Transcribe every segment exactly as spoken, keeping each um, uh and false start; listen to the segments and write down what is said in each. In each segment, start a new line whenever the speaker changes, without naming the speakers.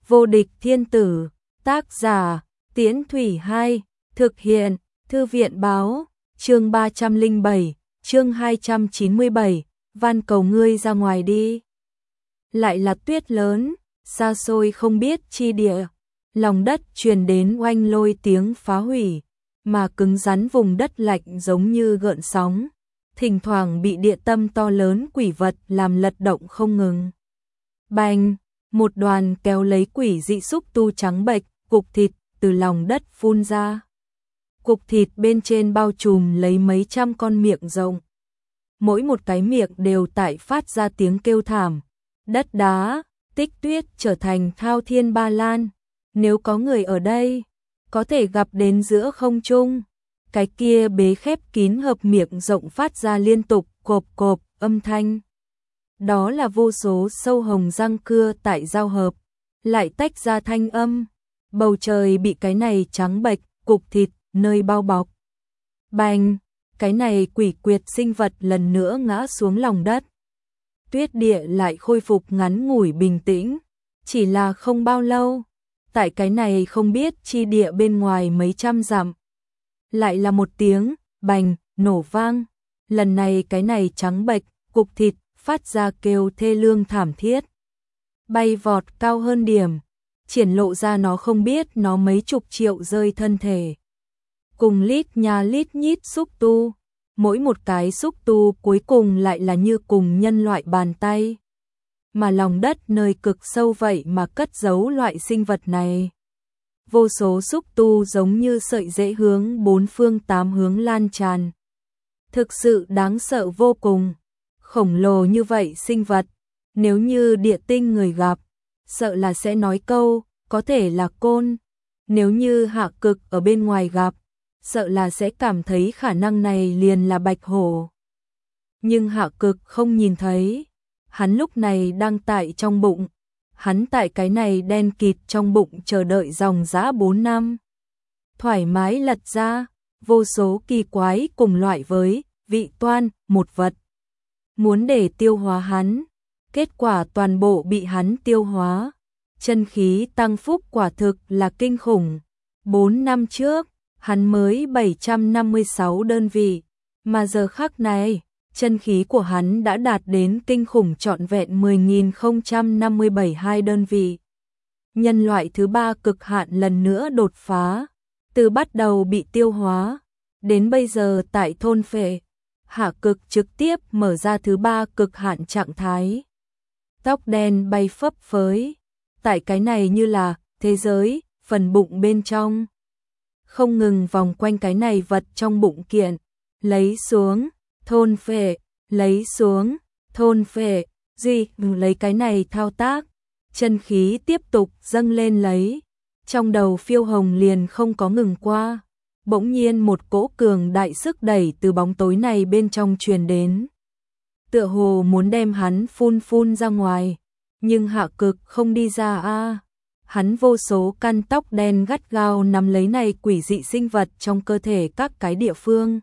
Vô địch thiên tử, tác giả, Tiễn Thủy hai, thực hiện, Thư viện báo, chương ba trăm lẻ bảy, chương hai trăm chín mươi bảy, van cầu ngươi ra ngoài đi. Lại là tuyết lớn, xa xôi không biết chi địa, lòng đất truyền đến oanh lôi tiếng phá hủy, mà cứng rắn vùng đất lạnh giống như gợn sóng, thỉnh thoảng bị địa tâm to lớn quỷ vật làm lật động không ngừng. Bành, một đoàn kéo lấy quỷ dị xúc tu trắng bệch, cục thịt từ lòng đất phun ra. Cục thịt bên trên bao trùm lấy mấy trăm con miệng rộng. Mỗi một cái miệng đều tại phát ra tiếng kêu thảm. Đất đá, tích tuyết trở thành thao thiên ba lan. Nếu có người ở đây, có thể gặp đến giữa không trung. Cái kia bế khép kín hợp miệng rộng phát ra liên tục cộp cộp âm thanh. Đó là vô số sâu hồng răng cưa tại giao hợp, lại tách ra thanh âm. Bầu trời bị cái này trắng bệch, cục thịt, nơi bao bọc. Bành, cái này quỷ quyệt sinh vật lần nữa ngã xuống lòng đất. Tuyết địa lại khôi phục ngắn ngủi bình tĩnh, chỉ là không bao lâu. Tại cái này không biết chi địa bên ngoài mấy trăm dặm. Lại là một tiếng, bành, nổ vang. Lần này cái này trắng bệch, cục thịt, phát ra kêu thê lương thảm thiết. Bay vọt cao hơn điểm, triển lộ ra nó không biết nó mấy chục triệu rơi thân thể. Cùng lít nhà lít nhít xúc tu, mỗi một cái xúc tu cuối cùng lại là như cùng nhân loại bàn tay. Mà lòng đất nơi cực sâu vậy mà cất giấu loại sinh vật này. Vô số xúc tu giống như sợi rễ hướng bốn phương tám hướng lan tràn. Thực sự đáng sợ vô cùng. Khổng lồ như vậy sinh vật, nếu như địa tinh người gặp, sợ là sẽ nói câu, có thể là côn. Nếu như hạ cực ở bên ngoài gặp, sợ là sẽ cảm thấy khả năng này liền là bạch hổ. Nhưng hạ cực không nhìn thấy, hắn lúc này đang tại trong bụng, hắn tại cái này đen kịt trong bụng chờ đợi dòng dã bốn năm. Thoải mái lật ra, vô số kỳ quái cùng loại với vị toan, một vật. Muốn để tiêu hóa hắn, kết quả toàn bộ bị hắn tiêu hóa. Chân khí tăng phúc quả thực là kinh khủng. Bốn năm trước, hắn mới bảy trăm năm mươi sáu đơn vị, mà giờ khắc này, chân khí của hắn đã đạt đến kinh khủng trọn vẹn mười nghìn không trăm năm mươi bảy hai đơn vị. Nhân loại thứ ba cực hạn lần nữa đột phá, từ bắt đầu bị tiêu hóa, đến bây giờ tại thôn phệ. Hạ cực trực tiếp mở ra thứ ba cực hạn trạng thái. Tóc đen bay phấp phới, tại cái này như là thế giới, phần bụng bên trong. Không ngừng vòng quanh cái này vật trong bụng kiện, lấy xuống, thôn phệ, lấy xuống, thôn phệ, gì, lấy cái này thao tác. Chân khí tiếp tục dâng lên lấy, trong đầu Phiêu Hồng liền không có ngừng qua. Bỗng nhiên một cỗ cường đại sức đẩy từ bóng tối này bên trong truyền đến. Tựa hồ muốn đem hắn phun phun ra ngoài, nhưng hạ cực không đi ra a. À. Hắn vô số căn tóc đen gắt gao nắm lấy này quỷ dị sinh vật trong cơ thể các cái địa phương.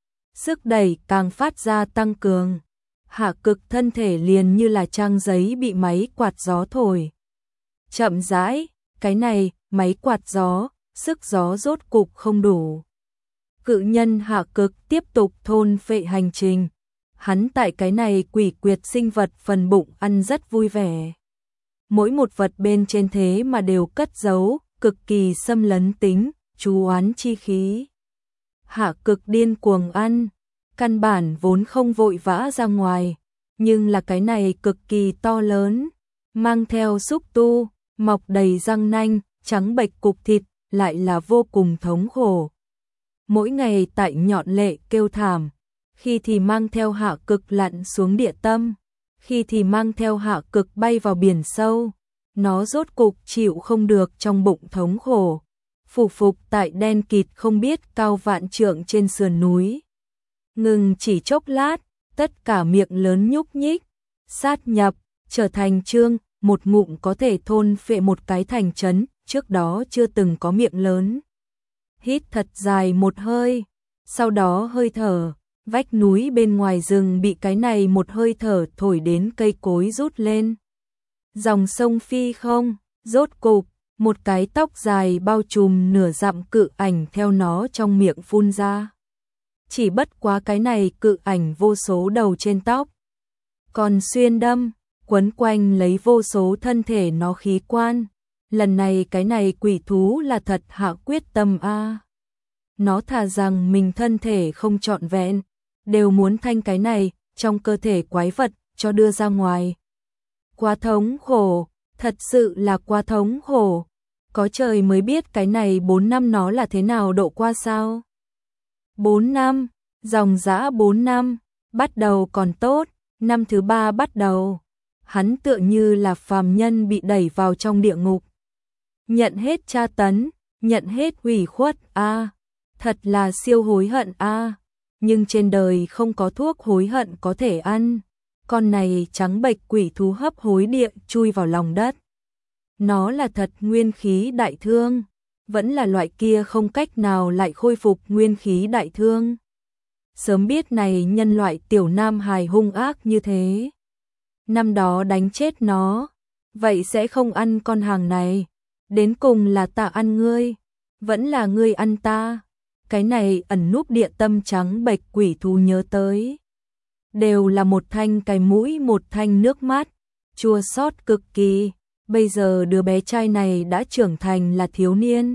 Sức đẩy càng phát ra tăng cường. Hạ cực thân thể liền như là trang giấy bị máy quạt gió thổi. Chậm rãi, cái này, máy quạt gió, sức gió rốt cục không đủ. Cự nhân hạ cực tiếp tục thôn phệ hành trình. Hắn tại cái này quỷ quyệt sinh vật phần bụng ăn rất vui vẻ. Mỗi một vật bên trên thế mà đều cất giấu, cực kỳ xâm lấn tính, chú oán chi khí. Hạ cực điên cuồng ăn, căn bản vốn không vội vã ra ngoài, nhưng là cái này cực kỳ to lớn, mang theo xúc tu, mọc đầy răng nanh, trắng bệch cục thịt, lại là vô cùng thống khổ. Mỗi ngày tại nhọn lệ kêu thảm, khi thì mang theo hạ cực lặn xuống địa tâm, khi thì mang theo hạ cực bay vào biển sâu. Nó rốt cục chịu không được trong bụng thống khổ, phủ phục tại đen kịt không biết cao vạn trượng trên sườn núi. Ngừng chỉ chốc lát, tất cả miệng lớn nhúc nhích, sát nhập, trở thành trương, một ngụm có thể thôn phệ một cái thành trấn, trước đó chưa từng có miệng lớn. Hít thật dài một hơi, sau đó hơi thở, vách núi bên ngoài rừng bị cái này một hơi thở thổi đến cây cối rút lên. Dòng sông phi không, Rốt cục, một cái tóc dài bao trùm nửa dặm cự ảnh theo nó trong miệng phun ra. Chỉ bất quá cái này cự ảnh vô số đầu trên tóc, còn xuyên đâm, quấn quanh lấy vô số thân thể nó khí quan. Lần này cái này quỷ thú là thật hạ quyết tâm a. Nó thà rằng mình thân thể không trọn vẹn, đều muốn thanh cái này trong cơ thể quái vật cho đưa ra ngoài. Quá thống khổ, thật sự là quá thống khổ. Có trời mới biết cái này bốn năm nó là thế nào độ qua sao. bốn năm, dòng dã bốn năm, bắt đầu còn tốt, năm thứ ba bắt đầu. Hắn tựa như là phàm nhân bị đẩy vào trong địa ngục. Nhận hết tra tấn, nhận hết ủy khuất a, à, thật là siêu hối hận a, à. Nhưng trên đời không có thuốc hối hận có thể ăn. Con này trắng bệch quỷ thú hấp hối địa chui vào lòng đất. Nó là thật nguyên khí đại thương, vẫn là loại kia không cách nào lại khôi phục nguyên khí đại thương. Sớm biết này nhân loại tiểu nam hài hung ác như thế, năm đó đánh chết nó, vậy sẽ không ăn con hàng này. Đến cùng là ta ăn ngươi, vẫn là ngươi ăn ta. Cái này ẩn núp địa tâm trắng bệch quỷ thú nhớ tới, đều là một thanh cái mũi một thanh nước mắt, chua xót cực kỳ. Bây giờ đứa bé trai này đã trưởng thành là thiếu niên.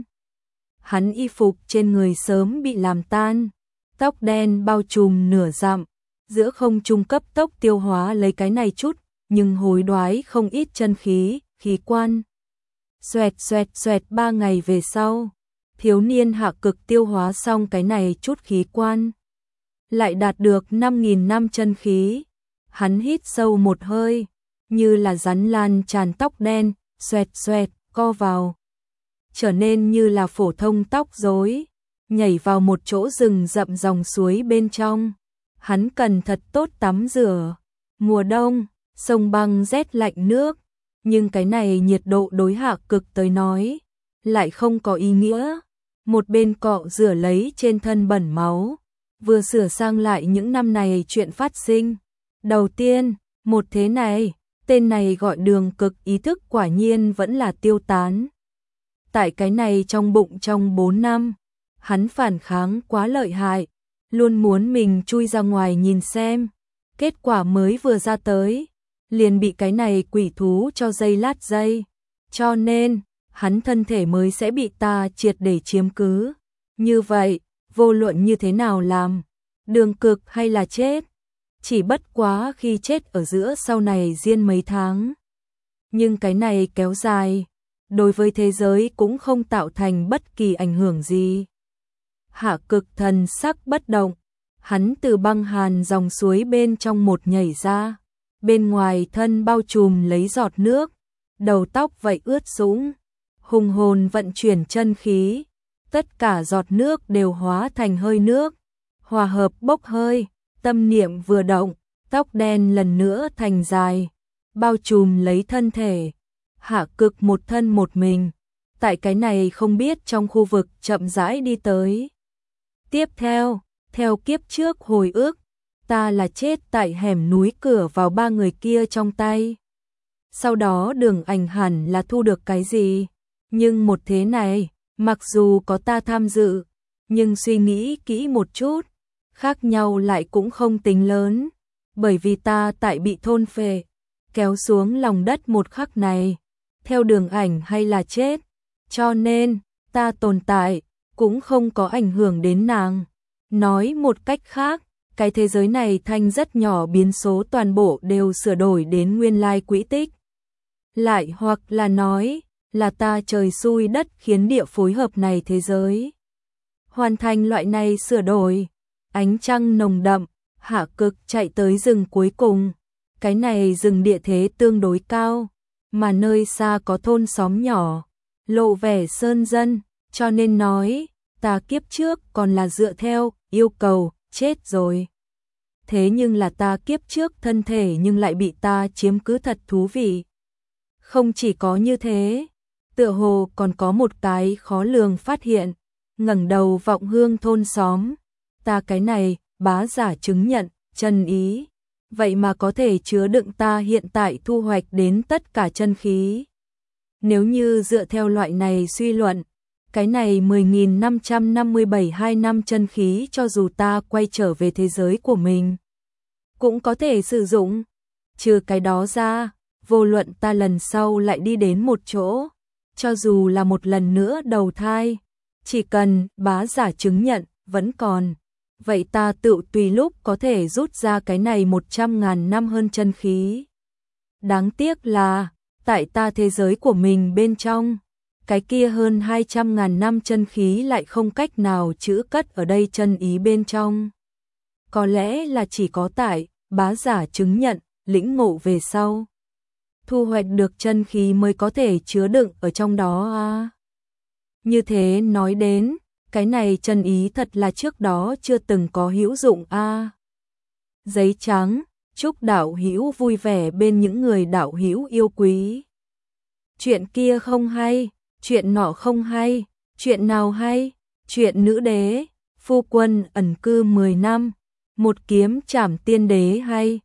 Hắn y phục trên người sớm bị làm tan, tóc đen bao trùm nửa dặm, giữa không trung cấp tốc tiêu hóa lấy cái này chút, nhưng hối đoái không ít chân khí, khí quan. Xoẹt xoẹt xoẹt ba ngày về sau, thiếu niên hạ cực tiêu hóa xong cái này chút khí quan, lại đạt được năm nghìn năm chân khí. Hắn hít sâu một hơi, như là rắn lan tràn tóc đen, xoẹt xoẹt, co vào. Trở nên như là phổ thông tóc rối, nhảy vào một chỗ rừng rậm dòng suối bên trong. Hắn cần thật tốt tắm rửa. Mùa đông, sông băng rét lạnh nước, nhưng cái này nhiệt độ đối hạ cực tới nói, lại không có ý nghĩa. Một bên cọ rửa lấy trên thân bẩn máu, vừa sửa sang lại những năm này chuyện phát sinh. Đầu tiên, một thế này, tên này gọi Đường Cực ý thức quả nhiên vẫn là tiêu tán. Tại cái này trong bụng trong bốn năm, hắn phản kháng quá lợi hại, luôn muốn mình chui ra ngoài nhìn xem. Kết quả mới vừa ra tới, liền bị cái này quỷ thú cho dây lát dây. Cho nên, hắn thân thể mới sẽ bị ta triệt để chiếm cứ. Như vậy, vô luận như thế nào làm, Đường Cực hay là chết, chỉ bất quá khi chết ở giữa sau này riêng mấy tháng. Nhưng cái này kéo dài, đối với thế giới cũng không tạo thành bất kỳ ảnh hưởng gì. Hạ Cực thần sắc bất động, hắn từ băng hàn dòng suối bên trong một nhảy ra, bên ngoài thân bao trùm lấy giọt nước, đầu tóc vậy ướt sũng, hùng hồn vận chuyển chân khí, tất cả giọt nước đều hóa thành hơi nước, hòa hợp bốc hơi, tâm niệm vừa động, tóc đen lần nữa thành dài, bao trùm lấy thân thể. Hạ Cực một thân một mình, tại cái này không biết trong khu vực chậm rãi đi tới. Tiếp theo, theo kiếp trước hồi ức, ta là chết tại hẻm núi cửa vào ba người kia trong tay. Sau đó Đường Ảnh hẳn là thu được cái gì, nhưng một thế này, mặc dù có ta tham dự, nhưng suy nghĩ kỹ một chút, khác nhau lại cũng không tính lớn, bởi vì ta tại bị thôn phệ, kéo xuống lòng đất một khắc này, theo Đường Ảnh hay là chết, cho nên, ta tồn tại, cũng không có ảnh hưởng đến nàng. Nói một cách khác, cái thế giới này thanh rất nhỏ biến số toàn bộ đều sửa đổi đến nguyên lai quỹ tích. Lại hoặc là nói, là ta trời xui đất khiến địa phối hợp này thế giới hoàn thành loại này sửa đổi. Ánh trăng nồng đậm, Hạ Cực chạy tới rừng cuối cùng. Cái này rừng địa thế tương đối cao, mà nơi xa có thôn xóm nhỏ, lộ vẻ sơn dân, cho nên nói, ta kiếp trước còn là dựa theo yêu cầu, chết rồi. Thế nhưng là ta kiếp trước thân thể nhưng lại bị ta chiếm cứ thật thú vị. Không chỉ có như thế, tựa hồ còn có một cái khó lường phát hiện, ngẩng đầu vọng hương thôn xóm, ta cái này, bá giả chứng nhận, chân ý, vậy mà có thể chứa đựng ta hiện tại thu hoạch đến tất cả chân khí. Nếu như dựa theo loại này suy luận, cái này mười nghìn năm trăm năm mươi bảy hai năm chân khí cho dù ta quay trở về thế giới của mình, cũng có thể sử dụng. Trừ cái đó ra, vô luận ta lần sau lại đi đến một chỗ, cho dù là một lần nữa đầu thai, chỉ cần bá giả chứng nhận, vẫn còn. Vậy ta tự tùy lúc có thể rút ra cái này một trăm ngàn năm hơn chân khí. Đáng tiếc là, tại ta thế giới của mình bên trong, cái kia hơn hai trăm ngàn năm chân khí lại không cách nào trữ cất ở đây chân ý bên trong. Có lẽ là chỉ có tại, bá giả chứng nhận, lĩnh ngộ về sau, thu hoạch được chân khí mới có thể chứa đựng ở trong đó à. Như thế nói đến, cái này chân ý thật là trước đó chưa từng có hữu dụng a. À. Giấy trắng, chúc đạo hữu vui vẻ bên những người đạo hữu yêu quý. Chuyện kia không hay, chuyện nọ không hay, chuyện nào hay? Chuyện nữ đế, phu quân ẩn cư mười năm, một kiếm trảm tiên đế hay.